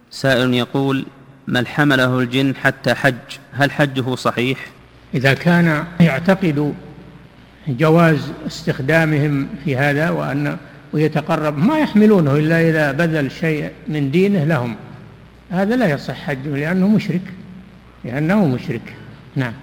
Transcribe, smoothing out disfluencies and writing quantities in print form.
سائل يقول: من حمله الجن حتى حج هل حجه صحيح؟ إذا كان يعتقد جواز استخدامهم في هذا ويتقرب، ما يحملونه إلا إذا بذل شيء من دينه لهم، هذا لا يصح حجه لأنه مشرك. نعم.